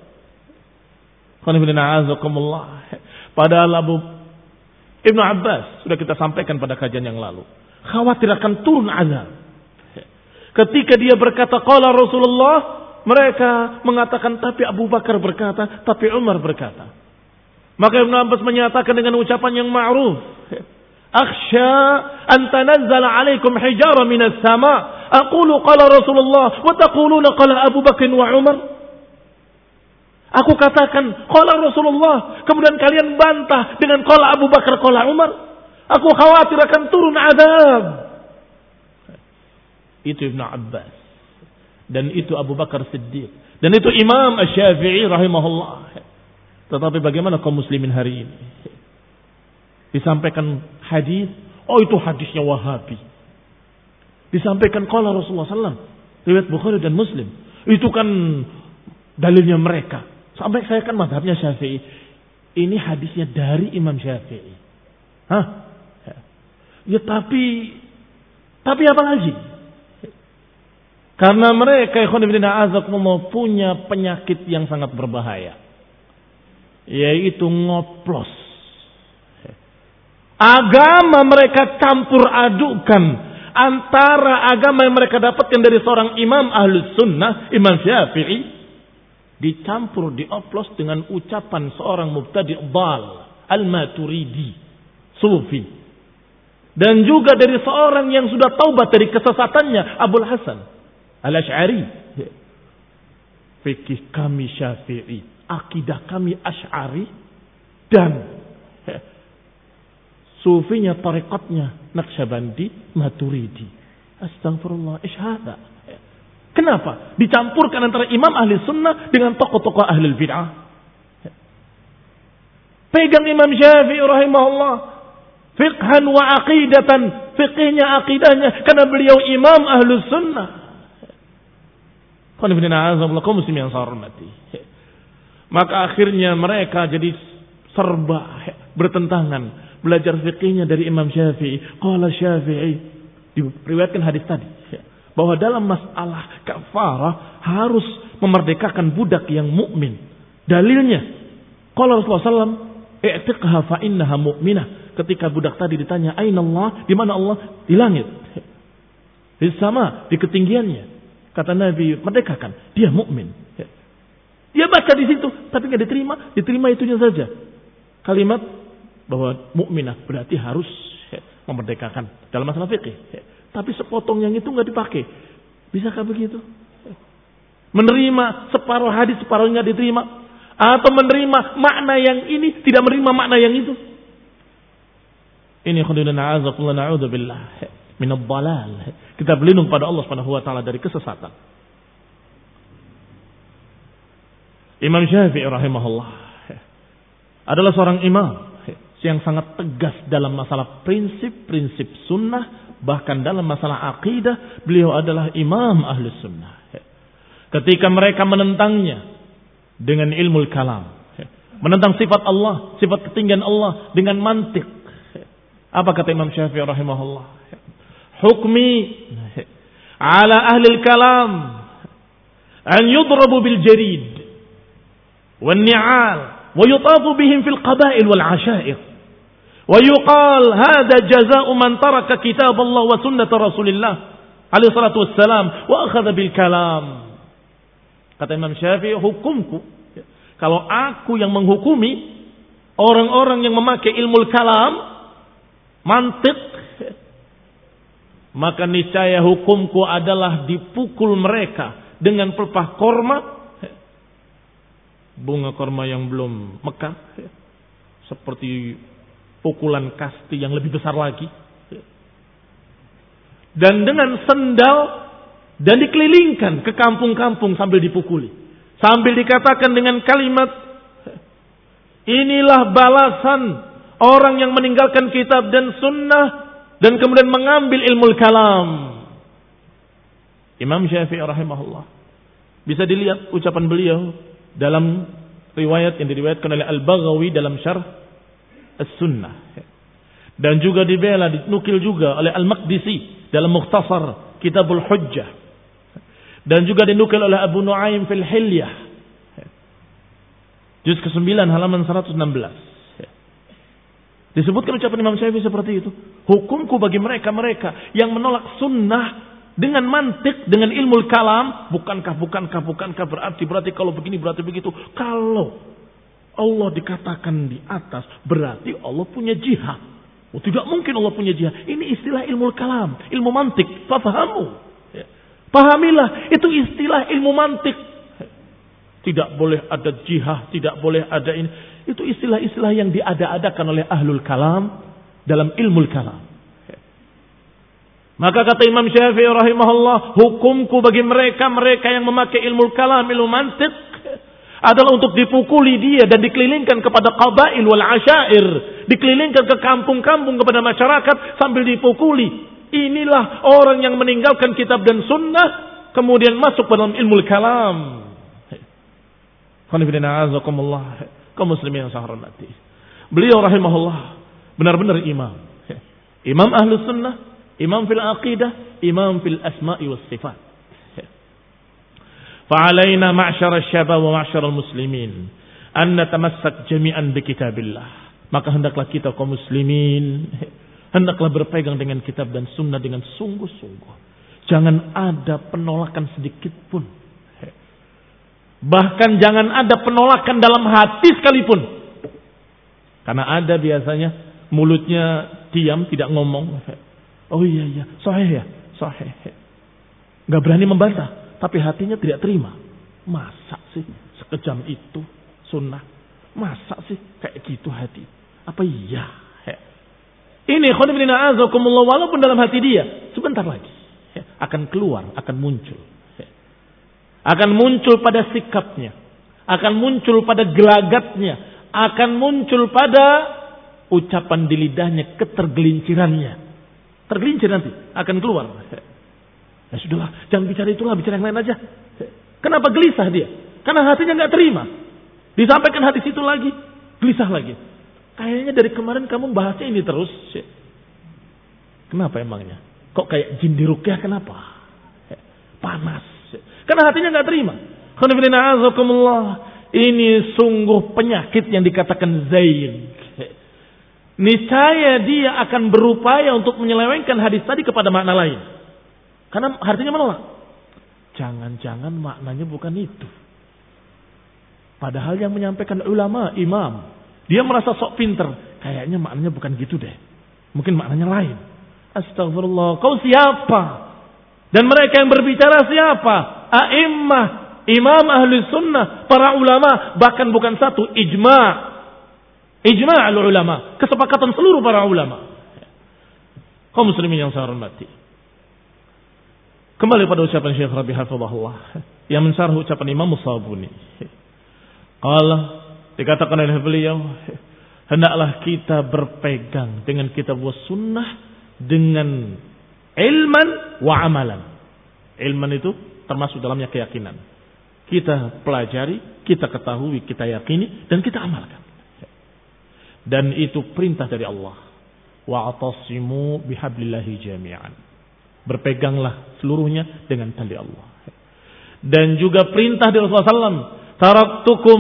Padahal Abu Ibnu Abbas sudah kita sampaikan pada kajian yang lalu, khawatir akan turun azab. Ketika dia berkata qala Rasulullah, mereka mengatakan tapi Abu Bakar berkata, tapi Umar berkata. Maka Ibnu Abbas menyatakan dengan ucapan yang ma'ruf, akhsha an tanazzala alaikum hijara minas sama, aqulu qala Rasulullah wa taquluna qala Abu Bakar wa Umar. Aku katakan qala Rasulullah, kemudian kalian bantah dengan qala Abu Bakar qala Umar. Aku khawatir akan turun azab. Itu Ibnu Abbas. Dan itu Abu Bakar Siddiq. Dan itu Imam Asy-Syafi'i rahimahullah. Tetapi bagaimana kaum muslimin hari ini? Disampaikan hadis, oh itu hadisnya Wahabi. Disampaikan qala Rasulullah sallallahu alaihi wasallam, riwayat Bukhari dan Muslim. Itu kan dalilnya mereka. Sampai saya kan mazhabnya Syafi'i. Ini hadisnya dari Imam Syafi'i. Hah? Ya tapi tapi apa lagi? Karena mereka ikhwan fillah azakumullah punya penyakit yang sangat berbahaya, yaitu ngoplos. Agama mereka campur adukan antara agama yang mereka dapatkan dari seorang imam Ahlus Sunnah, Imam Syafi'i, dicampur dioplos dengan ucapan seorang mubtadi' dhal, Al-Maturidi, Sufi. Dan juga dari seorang yang sudah taubat dari kesesatannya, Abul Hasan Al-Asy'ari. Fikih kami Syafi'i, akidah kami Asy'ari, dan sufinya tarekatnya Naqsyabandi, Maturidi. Astagfirullah, ish hadza. Kenapa? Dicampurkan antara imam ahli sunnah dengan tokoh-tokoh ahli bid'ah. Pegang Imam Syafi'i rahimahullah, fiqhan wa aqidatan, fiqhnya aqidahnya, karena beliau imam ahli sunnah. Maka akhirnya mereka jadi serba bertentangan, belajar fiqhnya dari Imam Syafi'i. Qala Syafi'i, diriwayatkan hadis tadi bahwa dalam masalah kafarah harus memerdekakan budak yang mukmin. Dalilnya qala Rasulullah sallallahu alaihi wasallam, i'tiqha fa innaha mu'minah. Ketika budak tadi ditanya, aina Allah? Di mana Allah? Di langit. Di sama, di ketinggiannya. Kata Nabi, merdekakan, dia mukmin. Dia baca di situ, tapi enggak diterima, diterima itunya saja. Kalimat bahwa mukminah berarti harus memerdekakan dalam masalah fikih. Tapi sepotong yang itu enggak dipakai. Bisakah begitu? Menerima separuh hadis, separuh enggak diterima. Atau menerima makna yang ini, tidak menerima makna yang itu. Ini khudunana azakullah na'udzubillah minad dhalal. Kita berlindung pada Allah Subhanahu wa taala dari kesesatan. Imam Syafi'i rahimahullah adalah seorang imam yang sangat tegas dalam masalah prinsip-prinsip sunnah. Bahkan dalam masalah akidah, beliau adalah imam ahli sunnah. Ketika mereka menentangnya dengan ilmu kalam, menentang sifat Allah, sifat ketinggian Allah dengan mantik, apa kata Imam Syafi'i rahimahullah? Hukmi ala ahli kalam an yudrabu bil jarid wal ni'al wa yutafu bihim fil qaba'il wal 'ashair. ويقال هذا جزاء من ترك كتاب الله وسنة رسول الله عليه الصلاة والسلام وأخذ بالكلام. Kata Imam Syafi'i, hukumku kalau aku yang menghukumi orang-orang yang memakai ilmu kalam, mantik, maka niscaya hukumku adalah dipukul mereka dengan pelepah korma, bunga korma yang belum mekar, seperti pukulan kasti yang lebih besar lagi, dan dengan sendal, dan dikelilingkan ke kampung-kampung sambil dipukuli, sambil dikatakan dengan kalimat, inilah balasan Orang yang meninggalkan kitab dan sunnah dan kemudian mengambil ilmu kalam. Imam Syafi'i rahimahullah. Bisa dilihat ucapan beliau dalam riwayat yang diriwayatkan oleh Al-Baghawi dalam Syarh As-Sunnah. Dan juga dibela, dinukil juga oleh Al-Maqdisi dalam Mukhtasar Kitabul Hujjah. Dan juga dinukil oleh Abu Nuaim fil Hilyah. Juz kesembilan halaman seratus enam belas. Disebutkan ucapan Imam Syafi'i seperti itu. Hukumku bagi mereka-mereka yang menolak sunnah dengan mantik, dengan ilmu kalam. Bukankah, bukankah, bukankah berarti, berarti kalau begini, berarti begitu. Kalau Allah dikatakan di atas, berarti Allah punya jihad. Oh, tidak mungkin Allah punya jihad. Ini istilah ilmu kalam, ilmu mantik. Fahamu. Ya. Pahamilah, itu istilah ilmu mantik. Tidak boleh ada jihad, tidak boleh ada ini. Itu istilah-istilah yang diada-adakan oleh ahlul kalam dalam ilmu kalam. Maka kata Imam Syafi'i rahimahullah, hukumku bagi mereka-mereka yang memakai ilmu kalam, ilmu mantik, adalah untuk dipukuli dia dan dikelilingkan kepada qabail wal asyair, dikelilingkan ke kampung-kampung kepada masyarakat sambil dipukuli. Inilah orang yang meninggalkan kitab dan sunnah kemudian masuk dalam ilmu kalam. Kaum muslimin yang saya hormati. Beliau rahimahullah benar-benar imam. Imam ahlus sunnah, imam fil aqidah, imam fil asma'i was sifat. Fa'alaina ma'syara syabab wa ma'syara muslimin an natamassak jami'an bi kitabillah. Maka hendaklah kita kaum muslimin hendaklah berpegang dengan kitab dan sunnah dengan sungguh-sungguh. Jangan ada penolakan sedikit pun. Bahkan jangan ada penolakan dalam hati sekalipun. Karena ada biasanya mulutnya diam, tidak ngomong. Oh iya iya, sahih ya, sahih. Gak berani membantah, tapi hatinya tidak terima. Masa sih sekejam itu sunnah? Masa sih kayak gitu hati? Apa iya? Ini khonibina azakumullah, walaupun dalam hati dia sebentar lagi akan keluar, akan muncul. Akan muncul pada sikapnya, akan muncul pada gelagatnya, akan muncul pada ucapan di lidahnya, ketergelincirannya. Tergelincir nanti, akan keluar. Ya sudahlah, jangan bicara itulah, bicara yang lain aja. Kenapa gelisah dia? Karena hatinya nggak terima. Disampaikan hadis itu lagi, gelisah lagi. Kayaknya dari kemarin kamu bahasnya ini terus. Kenapa emangnya? Kok kayak jin di ruqyah, kenapa? Panas. Karena hatinya nggak terima. Ini sungguh penyakit yang dikatakan zain. Niscaya dia akan berupaya untuk menyelewengkan hadis tadi kepada makna lain. Karena artinya menolak. Jangan-jangan maknanya bukan itu. Padahal yang menyampaikan ulama, imam, dia merasa sok pinter. Kayaknya maknanya bukan gitu deh. Mungkin maknanya lain. Astagfirullah. Kau siapa? Dan mereka yang berbicara siapa? A'immah, imam ahli sunnah, para ulama, bahkan bukan satu, ijma' ijma' al-ulama, kesepakatan seluruh para ulama. Kaum muslimin yang saya hormati, kembali pada ucapan Syekh Rabi hafizahullah yang mensarah ucapan Imam Musabuni. Qala, dikatakan oleh beliau, hendaklah kita berpegang dengan kitab was sunnah dengan ilman wa amalan. Ilman itu termasuk dalamnya keyakinan. Kita pelajari, kita ketahui, kita yakini, dan kita amalkan. Dan itu perintah dari Allah. Wa'tasimu bihablillahi jami'an. Berpeganglah seluruhnya dengan tali Allah. Dan juga perintah dari Rasulullah sallallahu alaihi wasallam. Taraktukum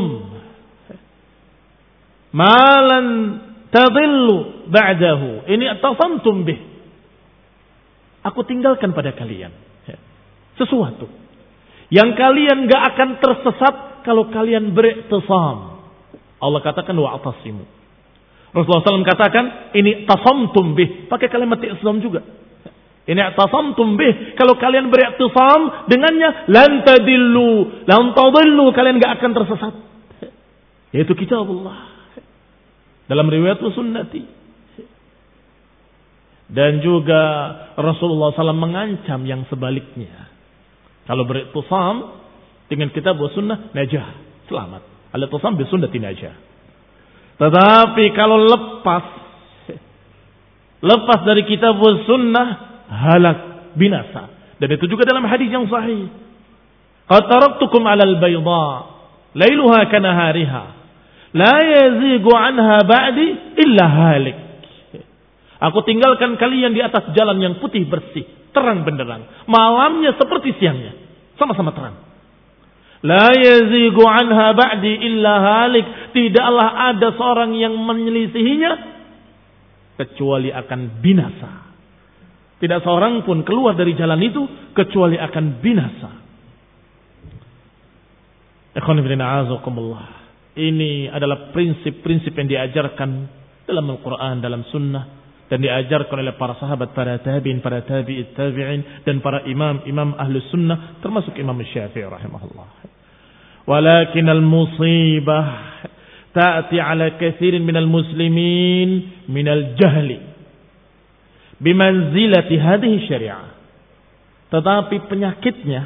malan tadillu ba'dahu. Ini atasamtum bih. Aku tinggalkan pada kalian sesuatu yang kalian gak akan tersesat kalau kalian beriktisam. Allah katakan wa'tasimu. Rasulullah sallallahu alaihi wasallam katakan ini tasamtum bih, pakai kalimat Islam juga. Ini tasamtum bih, kalau kalian beriktisam dengannya lan tadillu, lan tadillu, kalian gak akan tersesat. Yaitu kitabullah. Dalam riwayat sunnati. Dan juga Rasulullah sallallahu alaihi wasallam mengancam yang sebaliknya. Kalau beriktisam dengan kitab wa sunnah, najah, selamat. Al-ittisam bi sunnati najah. Tetapi kalau lepas lepas dari kitab was sunnah, halak, binasa. Dan itu juga dalam hadis yang sahih. Qad taraktukum 'alal bayda lailuha kanahariha la yazigu 'anha ba'di illa halik. Aku tinggalkan kalian di atas jalan yang putih bersih, terang benderang. Malamnya seperti siangnya, sama-sama terang. La yazigu 'anha ba'di illa halik. Tidaklah ada seorang yang menyelisihinya kecuali akan binasa. Tidak seorang pun keluar dari jalan itu kecuali akan binasa. Ikhwan fillah azakumullah. Ini adalah prinsip-prinsip yang diajarkan dalam Al-Quran, dalam sunnah, dan diajarkan oleh para sahabat, para tabi'in, para tabi'it tabi'in, dan para imam-imam ahlu sunnah, termasuk Imam Syafi'i rahimahullah. Walakin al-musibah ta'ti ala kathirin minal muslimin minal jahli bimanzilati hadhihi syariah. Tetapi penyakitnya,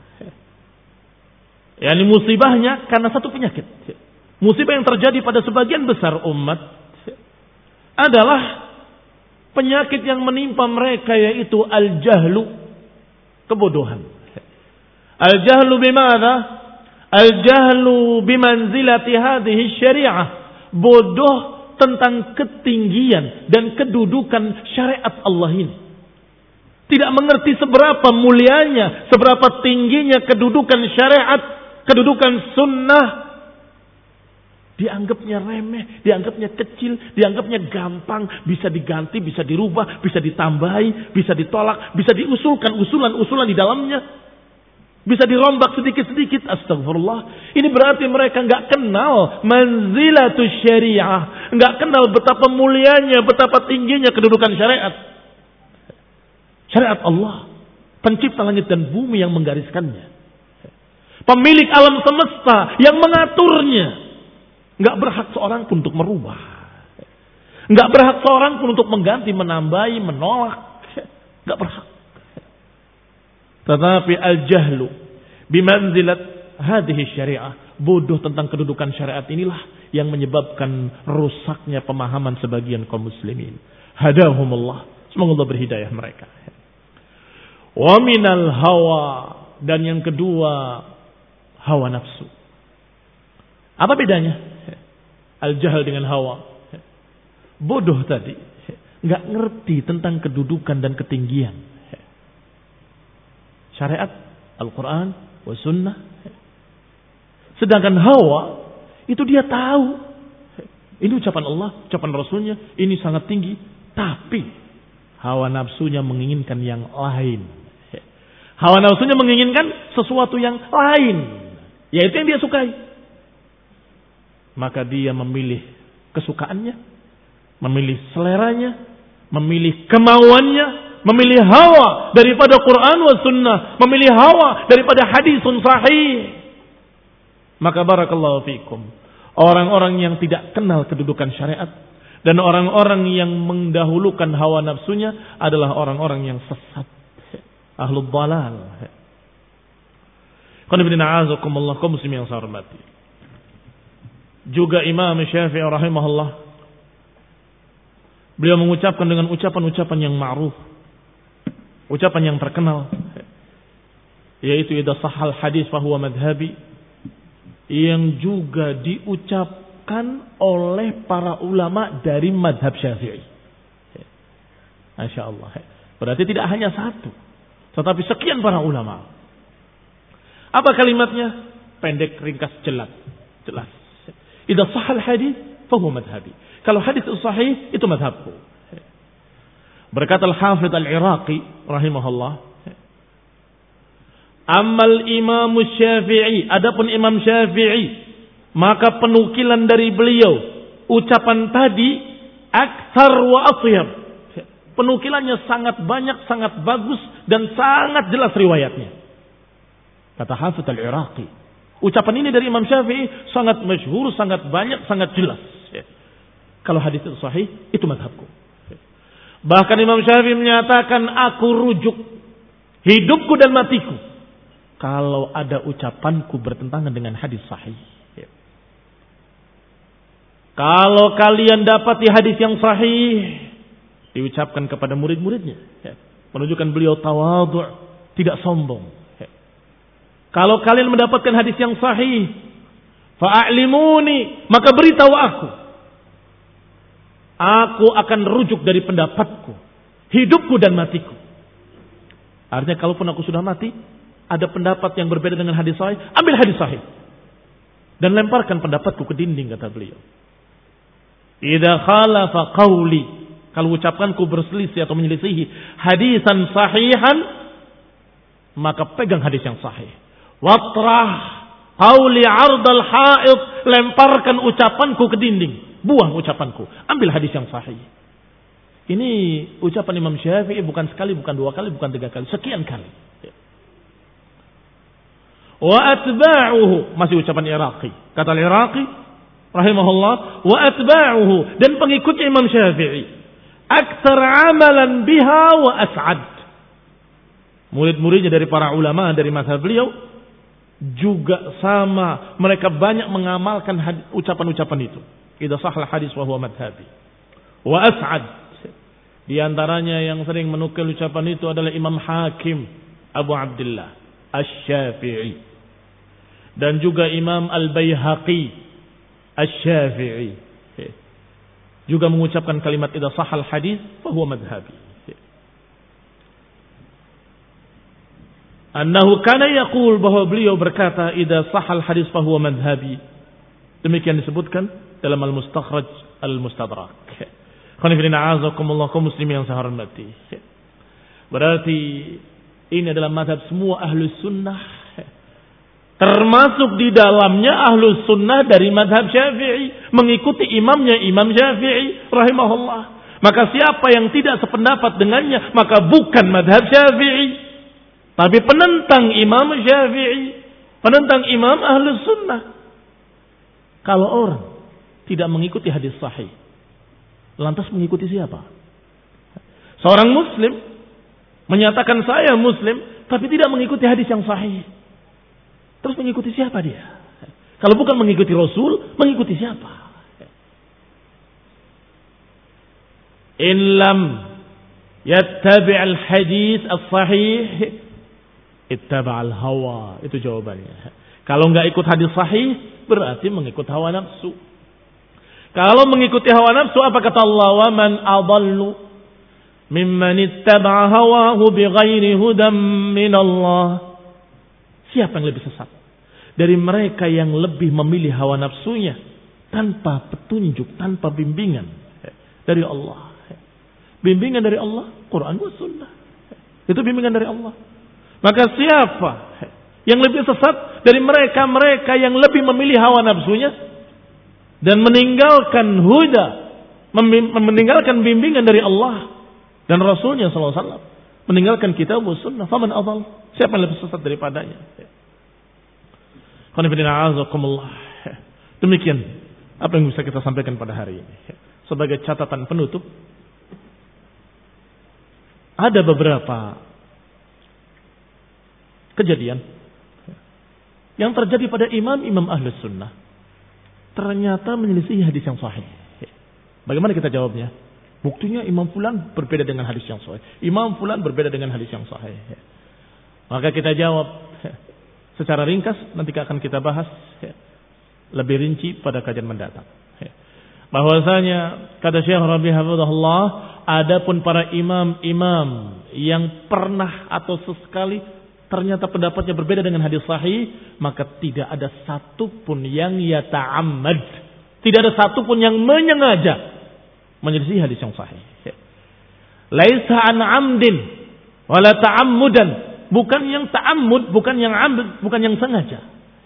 yakni musibahnya karena satu penyakit. Musibah yang terjadi pada sebagian besar umat adalah penyakit yang menimpa mereka, yaitu al-jahlu, kebodohan. Al-jahlu bimana? Al-jahlu bimanzilati hadhihi syariah. Bodoh tentang ketinggian dan kedudukan syariat Allah ini. Tidak mengerti seberapa mulianya, seberapa tingginya kedudukan syariat, kedudukan sunnah. Dianggapnya remeh, dianggapnya kecil, dianggapnya gampang, bisa diganti, bisa dirubah, bisa ditambahi, bisa ditolak, bisa diusulkan usulan-usulan di dalamnya. Bisa dirombak sedikit-sedikit. Astagfirullah. Ini berarti mereka enggak kenal manzilatus syariah, enggak kenal betapa mulianya, betapa tingginya kedudukan syariat. Syariat Allah, pencipta langit dan bumi yang menggariskannya, pemilik alam semesta yang mengaturnya. Enggak berhak seorang pun untuk merubah. Enggak berhak seorang pun untuk mengganti, menambahi, menolak. Enggak berhak. Tetapi al-jahlu bimanzilat hadhihi syariah, bodoh tentang kedudukan syariat inilah yang menyebabkan rusaknya pemahaman sebagian kaum muslimin. Hadahumullah, semoga Allah berhidayah mereka. Wa minal hawa, dan yang kedua hawa nafsu. Apa bedanya al-jahl dengan hawa? Bodoh tadi enggak ngerti tentang kedudukan dan ketinggian syariat Al-Quran wa sunnah. Sedangkan hawa itu dia tahu ini ucapan Allah, ucapan Rasulnya, ini sangat tinggi, tapi hawa nafsunya menginginkan yang lain. Hawa nafsunya menginginkan sesuatu yang lain, yaitu yang dia sukai. Maka dia memilih kesukaannya, memilih seleranya, memilih kemauannya, memilih hawa daripada Quran wa sunnah, memilih hawa daripada hadisun sahih. Maka barakallahu fikum, orang-orang yang tidak kenal kedudukan syariat dan orang-orang yang mendahulukan hawa nafsunya adalah orang-orang yang sesat, ahlul dhalal. Qul inna a'azakumullah, kaum muslimin yang saya hormati. Juga Imam Syafi'i rahimahullah, beliau mengucapkan dengan ucapan-ucapan yang ma'ruf, ucapan yang terkenal, yaitu idza sahhal hadis fa huwa madhhabi, yang juga diucapkan oleh para ulama dari madhab Syafi'i. Masya Allah. Berarti tidak hanya satu, tetapi sekian para ulama. Apa kalimatnya? Pendek, ringkas, jelas. Jelas. Idza sahhal hadis fa huwa madhhabi. Kalau hadis sahih itu madhabku. Berkata Al-Hafidh Al-Iraqi rahimahullah, Amal Imam Syafi'i, adapun Imam Syafi'i, maka penukilan dari beliau ucapan tadi aktsar wa athyab. Penukilannya sangat banyak, sangat bagus dan sangat jelas riwayatnya. Kata Hafidh Al-Iraqi, ucapan ini dari Imam Syafi'i sangat masyhur, sangat banyak, sangat jelas. Kalau hadis itu sahih, itu mazhabku. Bahkan Imam Syafi'i menyatakan, aku rujuk hidupku dan matiku kalau ada ucapanku bertentangan dengan hadis sahih. Kalau kalian dapati hadis yang sahih, diucapkan kepada murid-muridnya, ya, menunjukkan beliau tawadhu', tidak sombong. Ya. Kalau kalian mendapatkan hadis yang sahih, fa'alimuni, maka beritahu aku. Aku akan rujuk dari pendapatku, hidupku dan matiku. Artinya kalaupun aku sudah mati, ada pendapat yang berbeda dengan hadis sahih, ambil hadis sahih dan lemparkan pendapatku ke dinding, kata beliau. Idza khalafa qawli, kalau ucapanku berselisih atau menyelisihi hadisan sahihan, maka pegang hadis yang sahih. Watrah qawli 'ardal ha'id, lemparkan ucapanku ke dinding, buang ucapanku, ambil hadis yang sahih. Ini ucapan Imam Syafi'i bukan sekali, bukan dua kali, bukan tiga kali, sekian kali. Wa atba'uhu, masih ucapan Iraqi. Kata Iraqi rahimahullah, wa atba'uhu, dan pengikutnya Imam Syafi'i, aktsar amalan biha wa as'ad. Murid-muridnya dari para ulama dari mazhab beliau juga sama, mereka banyak mengamalkan ucapan-ucapan itu. Idza sahha hadis wa huwa madhhabi. Wa as'ad, di antaranya yang sering menukil ucapan itu adalah Imam Hakim Abu Abdullah Asy-Syafi'i, dan juga Imam Al-Baihaqi Asy-Syafi'i juga mengucapkan kalimat idza sahal hadis fa huwa madhhabi. Annahu kana yaqul, bahwa beliau berkata idza sahal hadis fa huwa madhhabi. Demikian disebutkan dalam Al-Mustakhraj Al-Mustadrak. Qanifina azakumullah kaum muslimin yang saya hormati. Berarti ini adalah mazhab semua ahlus sunnah, termasuk di dalamnya ahlus sunnah dari mazhab Syafi'i, mengikuti imamnya Imam Syafi'i rahimahullah. Maka siapa yang tidak sependapat dengannya, maka bukan mazhab Syafi'i, tapi penentang Imam Syafi'i, penentang imam ahlus sunnah. Kalau orang tidak mengikuti hadis sahih, lantas mengikuti siapa? Seorang muslim menyatakan saya muslim, tapi tidak mengikuti hadis yang sahih, terus mengikuti siapa dia? Kalau bukan mengikuti Rasul, mengikuti siapa? In lam yattabi' al-hadis as-sahih, ittaba' al-hawa. Itu jawabannya. Kalau enggak ikut hadis sahih, berarti mengikut hawa nafsu. Kalau mengikuti hawa nafsu, apa kata Allah? Wa man adallu mimman ittaba'a hawahu bighairi hudam min Allah. Siapa yang lebih sesat dari mereka yang lebih memilih hawa nafsunya tanpa petunjuk, tanpa bimbingan dari Allah? Bimbingan dari Allah, Quran wa sunnah. Itu bimbingan dari Allah. Maka siapa yang lebih sesat dari mereka-mereka yang lebih memilih hawa nafsunya dan meninggalkan huda, meninggalkan bimbingan dari Allah dan Rasulnya sallallahu alaihi wasallam, meninggalkan kitab wa sunnah, faman adall, siapa yang lebih sesat daripadanya? Demikian apa yang bisa kita sampaikan pada hari ini. Sebagai catatan penutup, ada beberapa kejadian yang terjadi pada imam-imam ahlus sunnah, ternyata menyelisih hadis yang sahih. Bagaimana kita jawabnya? Buktinya Imam Fulan berbeda dengan hadis yang sahih, Imam Fulan berbeda dengan hadis yang sahih. Maka kita jawab secara ringkas, nanti akan kita bahas lebih rinci pada kajian mendatang. Bahwasanya kata Syekh Rabi' hafizahullah, adapun para imam-imam yang pernah atau sesekali ternyata pendapatnya berbeda dengan hadis sahih, maka tidak ada satupun yang yata'ammad, tidak ada satupun yang menyengaja menyelisih hadis yang sahih. Laisa an amdin wala ta'ammudan, bukan yang ta'ammud, bukan yang amd, bukan yang sengaja.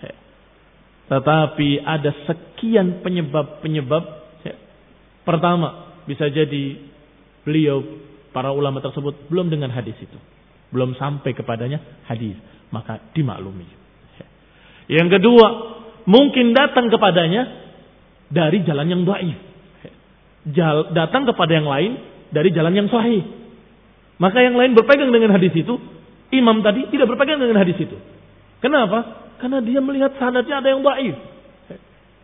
Tetapi ada sekian penyebab-penyebab. Pertama, bisa jadi beliau, para ulama tersebut belum dengan hadis itu, belum sampai kepadanya hadis, maka dimaklumi. Yang kedua, mungkin datang kepadanya dari jalan yang dhaif, datang kepada yang lain dari jalan yang sahih, maka yang lain berpegang dengan hadis itu, imam tadi tidak berpegang dengan hadis itu. Kenapa? Karena dia melihat sanadnya ada yang dhaif.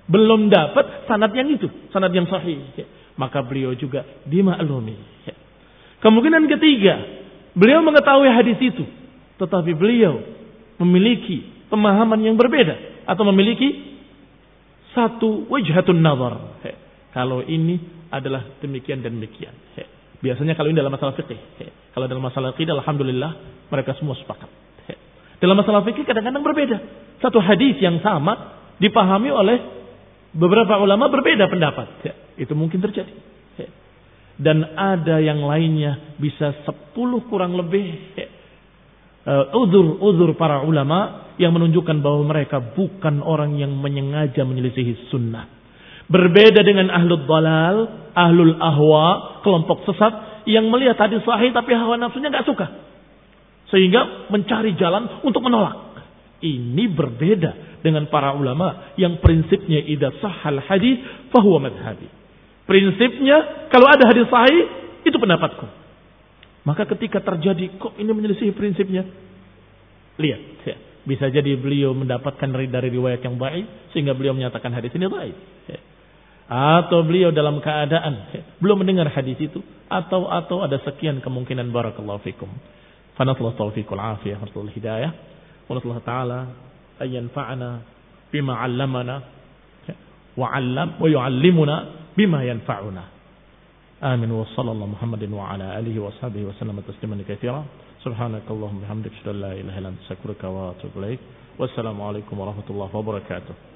Belum dapat sanad yang itu, sanad yang sahih. Maka beliau juga dimaklumi. Kemungkinan ketiga, beliau mengetahui hadis itu, tetapi beliau memiliki pemahaman yang berbeda atau memiliki satu wajhatun nazar. Kalau ini adalah demikian dan demikian. Biasanya kalau ini dalam masalah fikih. Kalau dalam masalah akidah, alhamdulillah mereka semua sepakat. Dalam masalah fikih kadang-kadang berbeda. Satu hadis yang sama dipahami oleh beberapa ulama berbeda pendapat. Itu mungkin terjadi. Dan ada yang lainnya bisa sepuluh kurang lebih uzur-uzur para ulama yang menunjukkan bahwa mereka bukan orang yang menyengaja menyelisihi sunnah. Berbeda dengan ahlul dalal, ahlul ahwa, kelompok sesat yang melihat hadis sahih tapi hawa nafsunya nggak suka, sehingga mencari jalan untuk menolak. Ini berbeda dengan para ulama yang prinsipnya idza sahhal hadis fahuwa madhhabi. Prinsipnya kalau ada hadis sahih itu pendapatku. Maka ketika terjadi kok ini menyelisih prinsipnya, lihat ya, bisa jadi beliau mendapatkan dari, dari riwayat yang baik sehingga beliau menyatakan hadis ini baik. Ya. Atau beliau dalam keadaan ya, belum mendengar hadis itu atau atau ada sekian kemungkinan. Barakallahu fikum. Fa nasallahu taufiqal afiyah wa hidayah. Wa nasallahu ta'ala ay yanfa'ana bima 'allamana wa 'allam wa yu'allimuna bima yanfa'una. Amin wa sallallahu Muhammadin wa ala alihi wa sahbihi wa sallam tasliman katsira. Subhanakallahumma bihamdika asyhadu an la ilaha illa anta astaghfiruka wa atubu ilaik. Wassalamu alaikum warahmatullahi wabarakatuh.